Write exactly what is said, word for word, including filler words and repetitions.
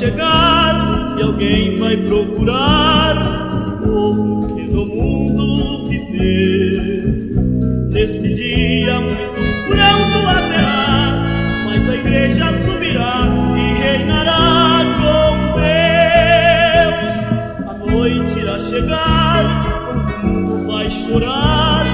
chegar e alguém vai procurar o povo que no mundo viver. Neste dia muito pranto haverá, mas a igreja subirá e reinará com Deus. A noite irá chegar, quando o mundo vai chorar,